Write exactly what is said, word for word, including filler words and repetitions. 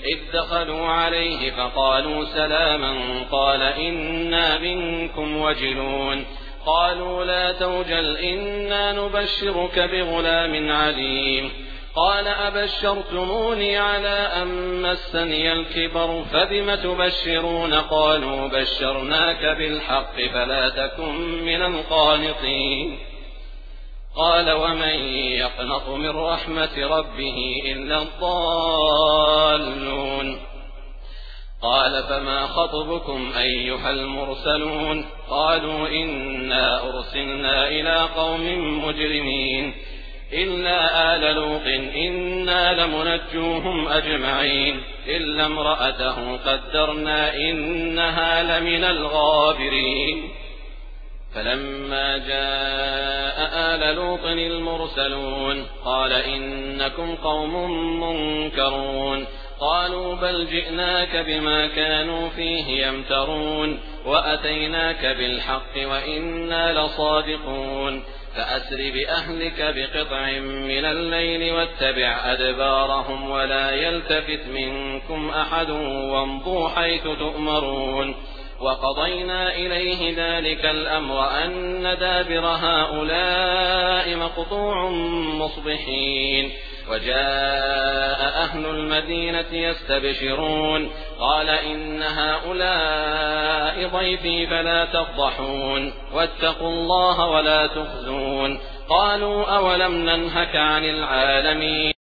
إذ دخلوا عليه فقالوا سلاما قال إنا منكم وجلون قالوا لا توجل إنا نبشرك بغلام عليم قال أبشرتموني على أن مسني الكبر فبم تبشرون قالوا بشرناك بالحق فلا تكن من القانطين قال ومن يقنط من رحمة ربه إلا الضالون قال فما خطبكم أيها المرسلون قالوا إنا أرسلنا إلى قوم مجرمين إلا آل لوط إنا لمنجوهم أجمعين إلا امرأته قدرنا إنها لمن الغابرين فلما جاء آل لوط المرسلون قال إنكم قوم منكرون قالوا بل جئناك بما كانوا فيه يمترون وأتيناك بالحق وإنا لصادقون فأسر بأهلك بقطع من الليل واتبع أدبارهم ولا يلتفت منكم أحد وامضوا حيث تؤمرون وقضينا إليه ذلك الأمر أن دابر هؤلاء مقطوع مصبحين وجاء أهل المدينة يستبشرون قال إن هؤلاء ضيفي فلا تفضحون واتقوا الله ولا تخزون قالوا أولم ننهك عن العالمين